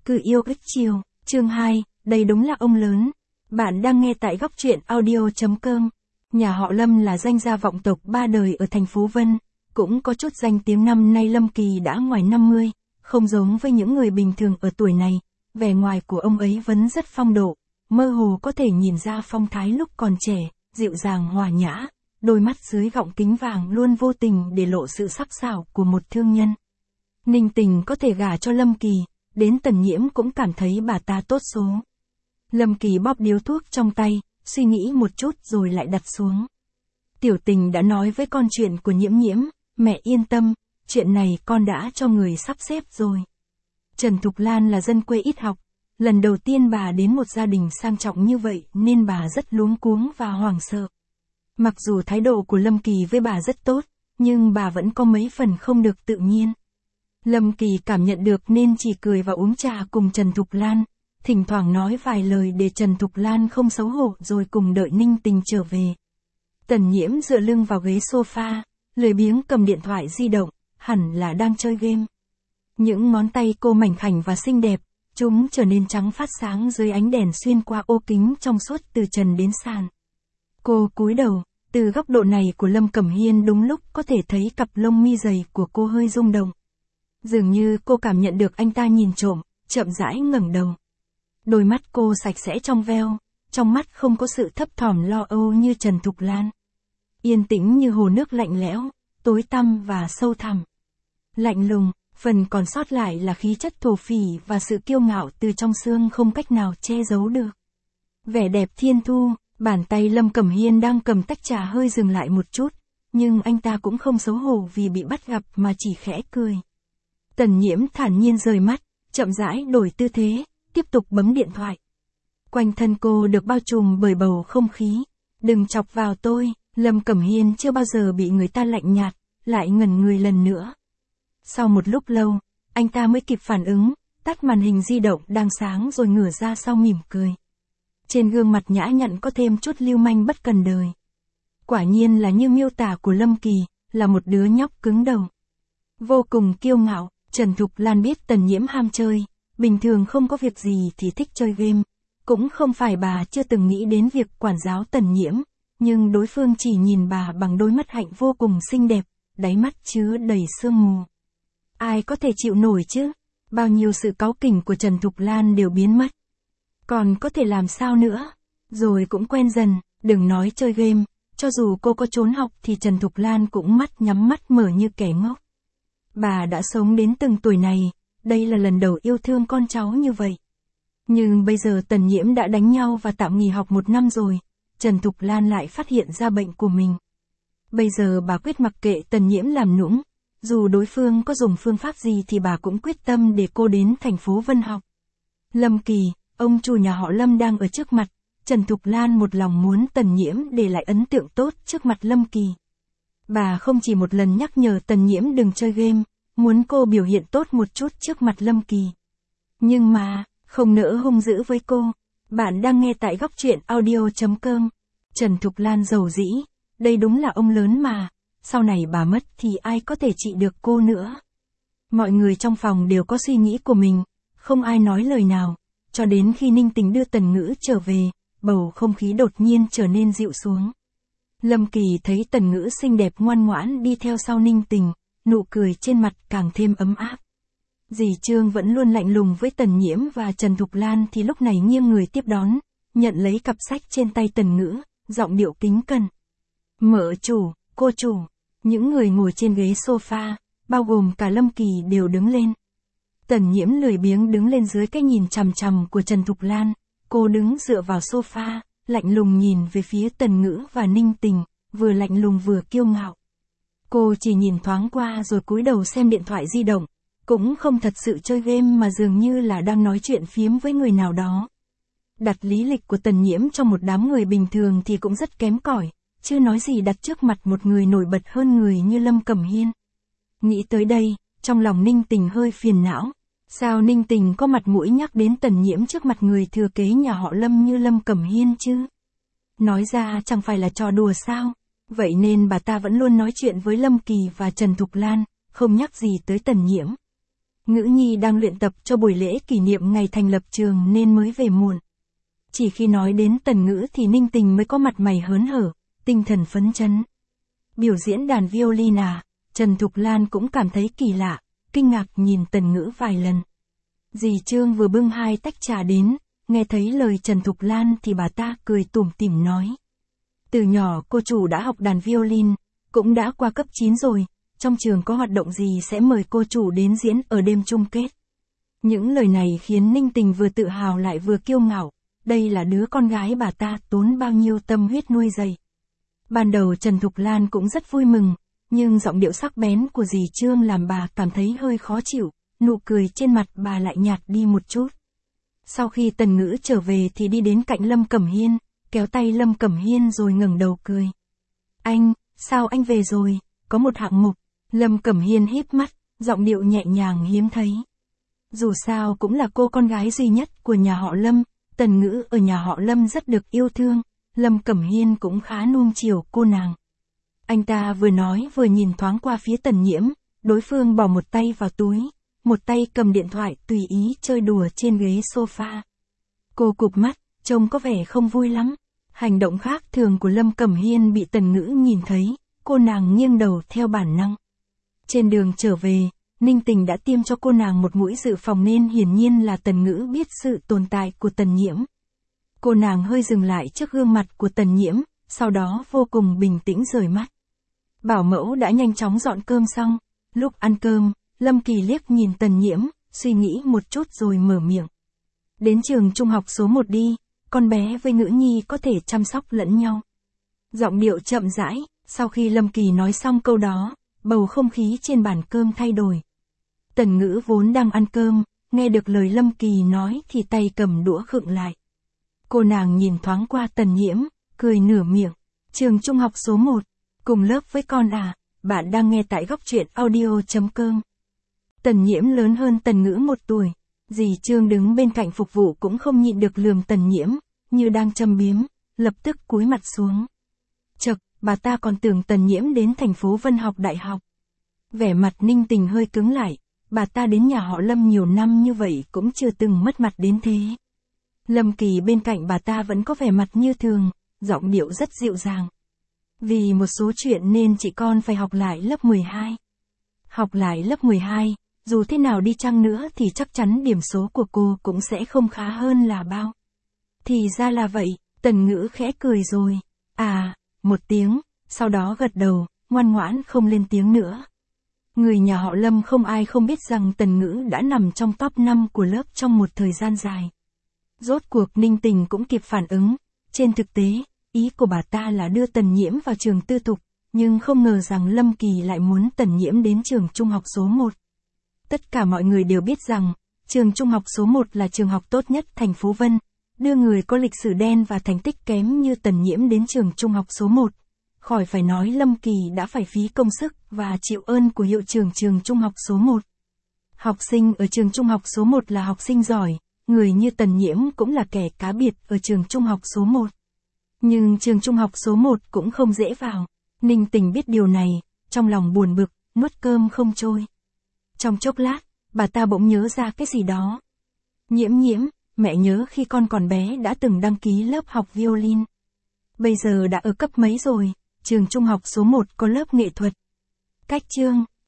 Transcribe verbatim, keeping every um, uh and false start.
Cứ yêu ích chiều, chương hai, đây đúng là ông lớn. Bạn đang nghe tại góc truyện audio.com. Nhà họ Lâm là danh gia vọng tộc ba đời ở thành phố Vân, cũng có chút danh tiếng. Năm nay Lâm Kỳ đã ngoài năm mươi, không giống với những người bình thường ở tuổi này, vẻ ngoài của ông ấy vẫn rất phong độ, mơ hồ có thể nhìn ra phong thái lúc còn trẻ, dịu dàng hòa nhã, đôi mắt dưới gọng kính vàng luôn vô tình để lộ sự sắc sảo của một thương nhân. Ninh Tình có thể gả cho Lâm Kỳ, đến Tần Nhiễm cũng cảm thấy bà ta tốt số. Lâm Kỳ bóp điếu thuốc trong tay, suy nghĩ một chút rồi lại đặt xuống. Tiểu Tình đã nói với con chuyện của Nhiễm Nhiễm, mẹ yên tâm, chuyện này con đã cho người sắp xếp rồi. Trần Thục Lan là dân quê ít học, lần đầu tiên bà đến một gia đình sang trọng như vậy nên bà rất luống cuống và hoảng sợ. Mặc dù thái độ của Lâm Kỳ với bà rất tốt, nhưng bà vẫn có mấy phần không được tự nhiên. Lâm Kỳ cảm nhận được nên chỉ cười và uống trà cùng Trần Thục Lan, thỉnh thoảng nói vài lời để Trần Thục Lan không xấu hổ rồi cùng đợi Ninh Tình trở về. Tần Nhiễm dựa lưng vào ghế sofa, lười biếng cầm điện thoại di động, hẳn là đang chơi game. Những ngón tay cô mảnh khảnh và xinh đẹp, chúng trở nên trắng phát sáng dưới ánh đèn xuyên qua ô kính trong suốt từ trần đến sàn. Cô cúi đầu, từ góc độ này của Lâm Cẩm Hiên đúng lúc có thể thấy cặp lông mi dày của cô hơi rung động. Dường như cô cảm nhận được anh ta nhìn trộm, chậm rãi ngẩng đầu. Đôi mắt cô sạch sẽ trong veo, trong mắt không có sự thấp thỏm lo âu như Trần Thục Lan. Yên tĩnh như hồ nước lạnh lẽo, tối tăm và sâu thẳm. Lạnh lùng, phần còn sót lại là khí chất thổ phỉ và sự kiêu ngạo từ trong xương không cách nào che giấu được. Vẻ đẹp thiên thu, bàn tay Lâm Cẩm Hiên đang cầm tách trà hơi dừng lại một chút, nhưng anh ta cũng không xấu hổ vì bị bắt gặp mà chỉ khẽ cười. Tần Nhiễm thản nhiên rời mắt, chậm rãi đổi tư thế, tiếp tục bấm điện thoại. Quanh thân cô được bao trùm bởi bầu không khí. Đừng chọc vào tôi, Lâm Cẩm Hiên chưa bao giờ bị người ta lạnh nhạt, lại ngẩn người lần nữa. Sau một lúc lâu, anh ta mới kịp phản ứng, tắt màn hình di động đang sáng rồi ngửa ra sau mỉm cười. Trên gương mặt nhã nhặn có thêm chút lưu manh bất cần đời. Quả nhiên là như miêu tả của Lâm Kỳ, là một đứa nhóc cứng đầu. Vô cùng kiêu ngạo. Trần Thục Lan biết Tần Nhiễm ham chơi, bình thường không có việc gì thì thích chơi game, cũng không phải bà chưa từng nghĩ đến việc quản giáo Tần Nhiễm, nhưng đối phương chỉ nhìn bà bằng đôi mắt hạnh vô cùng xinh đẹp, đáy mắt chứa đầy sương mù. Ai có thể chịu nổi chứ, bao nhiêu sự cáu kỉnh của Trần Thục Lan đều biến mất. Còn có thể làm sao nữa, rồi cũng quen dần, đừng nói chơi game, cho dù cô có trốn học thì Trần Thục Lan cũng mắt nhắm mắt mở như kẻ ngốc. Bà đã sống đến từng tuổi này, đây là lần đầu yêu thương con cháu như vậy. Nhưng bây giờ Tần Nhiễm đã đánh nhau và tạm nghỉ học một năm rồi, Trần Thục Lan lại phát hiện ra bệnh của mình. Bây giờ bà quyết mặc kệ Tần Nhiễm làm nũng, dù đối phương có dùng phương pháp gì thì bà cũng quyết tâm để cô đến thành phố Vân học. Lâm Kỳ, ông chủ nhà họ Lâm đang ở trước mặt, Trần Thục Lan một lòng muốn Tần Nhiễm để lại ấn tượng tốt trước mặt Lâm Kỳ. Bà không chỉ một lần nhắc nhở Tần Nhiễm đừng chơi game, muốn cô biểu hiện tốt một chút trước mặt Lâm Kỳ. Nhưng mà, không nỡ hung dữ với cô. Bạn đang nghe tại góc truyện audio.com. Trần Thục Lan rầu rĩ, đây đúng là ông lớn mà, sau này bà mất thì ai có thể trị được cô nữa. Mọi người trong phòng đều có suy nghĩ của mình, không ai nói lời nào, cho đến khi Ninh Tình đưa Tần Ngữ trở về, bầu không khí đột nhiên trở nên dịu xuống. Lâm Kỳ thấy Tần Ngữ xinh đẹp ngoan ngoãn đi theo sau Ninh Tình, nụ cười trên mặt càng thêm ấm áp. Dì Trương vẫn luôn lạnh lùng với Tần Nhiễm và Trần Thục Lan thì lúc này nghiêng người tiếp đón, nhận lấy cặp sách trên tay Tần Ngữ, giọng điệu kính cẩn. Mợ chủ, cô chủ, những người ngồi trên ghế sofa, bao gồm cả Lâm Kỳ đều đứng lên. Tần Nhiễm lười biếng đứng lên dưới cái nhìn chằm chằm của Trần Thục Lan, cô đứng dựa vào sofa, lạnh lùng nhìn về phía Tần Ngữ và Ninh Tình, vừa lạnh lùng vừa kiêu ngạo. Cô chỉ nhìn thoáng qua rồi cúi đầu xem điện thoại di động, cũng không thật sự chơi game mà dường như là đang nói chuyện phiếm với người nào đó. Đặt lý lịch của Tần Nhiễm trong một đám người bình thường thì cũng rất kém cỏi, chưa nói gì đặt trước mặt một người nổi bật hơn người như Lâm Cẩm Hiên. Nghĩ tới đây, trong lòng Ninh Tình hơi phiền não. Sao Ninh Tình có mặt mũi nhắc đến Tần Nhiễm trước mặt người thừa kế nhà họ Lâm như Lâm Cẩm Hiên chứ? Nói ra chẳng phải là trò đùa sao? Vậy nên bà ta vẫn luôn nói chuyện với Lâm Kỳ và Trần Thục Lan, không nhắc gì tới Tần Nhiễm. Ngữ nhi đang luyện tập cho buổi lễ kỷ niệm ngày thành lập trường nên mới về muộn. Chỉ khi nói đến Tần Ngữ thì Ninh Tình mới có mặt mày hớn hở, tinh thần phấn chấn. Biểu diễn đàn violin à, Trần Thục Lan cũng cảm thấy kỳ lạ, kinh ngạc nhìn Tần Ngữ vài lần. Dì Trương vừa bưng hai tách trà đến, nghe thấy lời Trần Thục Lan thì bà ta cười tủm tỉm nói. Từ nhỏ cô chủ đã học đàn violin, cũng đã qua cấp chín rồi, trong trường có hoạt động gì sẽ mời cô chủ đến diễn ở đêm chung kết. Những lời này khiến Ninh Tình vừa tự hào lại vừa kiêu ngạo, đây là đứa con gái bà ta tốn bao nhiêu tâm huyết nuôi dạy. Ban đầu Trần Thục Lan cũng rất vui mừng, nhưng giọng điệu sắc bén của dì Trương làm bà cảm thấy hơi khó chịu, nụ cười trên mặt bà lại nhạt đi một chút. Sau khi Tần Ngữ trở về thì đi đến cạnh Lâm Cẩm Hiên, kéo tay Lâm Cẩm Hiên rồi ngẩng đầu cười. Anh, sao anh về rồi, có một hạng mục. Lâm Cẩm Hiên híp mắt, giọng điệu nhẹ nhàng hiếm thấy. Dù sao cũng là cô con gái duy nhất của nhà họ Lâm, Tần Ngữ ở nhà họ Lâm rất được yêu thương, Lâm Cẩm Hiên cũng khá nuông chiều cô nàng. Anh ta vừa nói vừa nhìn thoáng qua phía Tần Nhiễm, đối phương bỏ một tay vào túi, một tay cầm điện thoại tùy ý chơi đùa trên ghế sofa. Cô cụp mắt, trông có vẻ không vui lắm. Hành động khác thường của Lâm Cẩm Hiên bị Tần Ngữ nhìn thấy, cô nàng nghiêng đầu theo bản năng. Trên đường trở về, Ninh Tình đã tiêm cho cô nàng một mũi dự phòng nên hiển nhiên là Tần Ngữ biết sự tồn tại của Tần Nhiễm. Cô nàng hơi dừng lại trước gương mặt của Tần Nhiễm, sau đó vô cùng bình tĩnh rời mắt. Bảo mẫu đã nhanh chóng dọn cơm xong, lúc ăn cơm, Lâm Kỳ liếc nhìn Tần Nhiễm, suy nghĩ một chút rồi mở miệng. Đến trường trung học số một đi, con bé với Ngữ nhi có thể chăm sóc lẫn nhau. Giọng điệu chậm rãi, sau khi Lâm Kỳ nói xong câu đó, bầu không khí trên bàn cơm thay đổi. Tần Ngữ vốn đang ăn cơm, nghe được lời Lâm Kỳ nói thì tay cầm đũa khựng lại. Cô nàng nhìn thoáng qua Tần Nhiễm, cười nửa miệng. Trường trung học số một, cùng lớp với con à, bạn đang nghe tại góc truyện audio chấm com. Tần Nhiễm lớn hơn Tần Ngữ một tuổi, dì Trương đứng bên cạnh phục vụ cũng không nhịn được lườm Tần Nhiễm, như đang châm biếm, lập tức cúi mặt xuống. Chậc, bà ta còn tưởng Tần Nhiễm đến thành phố Vân học đại học. Vẻ mặt Ninh Tình hơi cứng lại, bà ta đến nhà họ Lâm nhiều năm như vậy cũng chưa từng mất mặt đến thế. Lâm Kỳ bên cạnh bà ta vẫn có vẻ mặt như thường, giọng điệu rất dịu dàng. Vì một số chuyện nên chị con phải học lại lớp mười hai. Học lại lớp mười hai, dù thế nào đi chăng nữa thì chắc chắn điểm số của cô cũng sẽ không khá hơn là bao. Thì ra là vậy, Tần Ngữ khẽ cười rồi. À, một tiếng, sau đó gật đầu, ngoan ngoãn không lên tiếng nữa. Người nhà họ Lâm không ai không biết rằng Tần Ngữ đã nằm trong top năm của lớp trong một thời gian dài. Rốt cuộc Ninh Tình cũng kịp phản ứng, trên thực tế, ý của bà ta là đưa Tần Nhiễm vào trường tư thục, nhưng không ngờ rằng Lâm Kỳ lại muốn Tần Nhiễm đến trường trung học số một. Tất cả mọi người đều biết rằng, trường trung học số một là trường học tốt nhất thành phố Vân, đưa người có lịch sử đen và thành tích kém như Tần Nhiễm đến trường trung học số một. Khỏi phải nói Lâm Kỳ đã phải phí công sức và chịu ơn của hiệu trưởng trường trung học số một. Học sinh ở trường trung học số một là học sinh giỏi, người như Tần Nhiễm cũng là kẻ cá biệt ở trường trung học số một. Nhưng trường trung học số một cũng không dễ vào. Ninh Tình biết điều này, trong lòng buồn bực, nuốt cơm không trôi. Trong chốc lát, bà ta bỗng nhớ ra cái gì đó. Nhiễm Nhiễm, mẹ nhớ khi con còn bé đã từng đăng ký lớp học violin. Bây giờ đã ở cấp mấy rồi, trường trung học số một có lớp nghệ thuật. Cách chương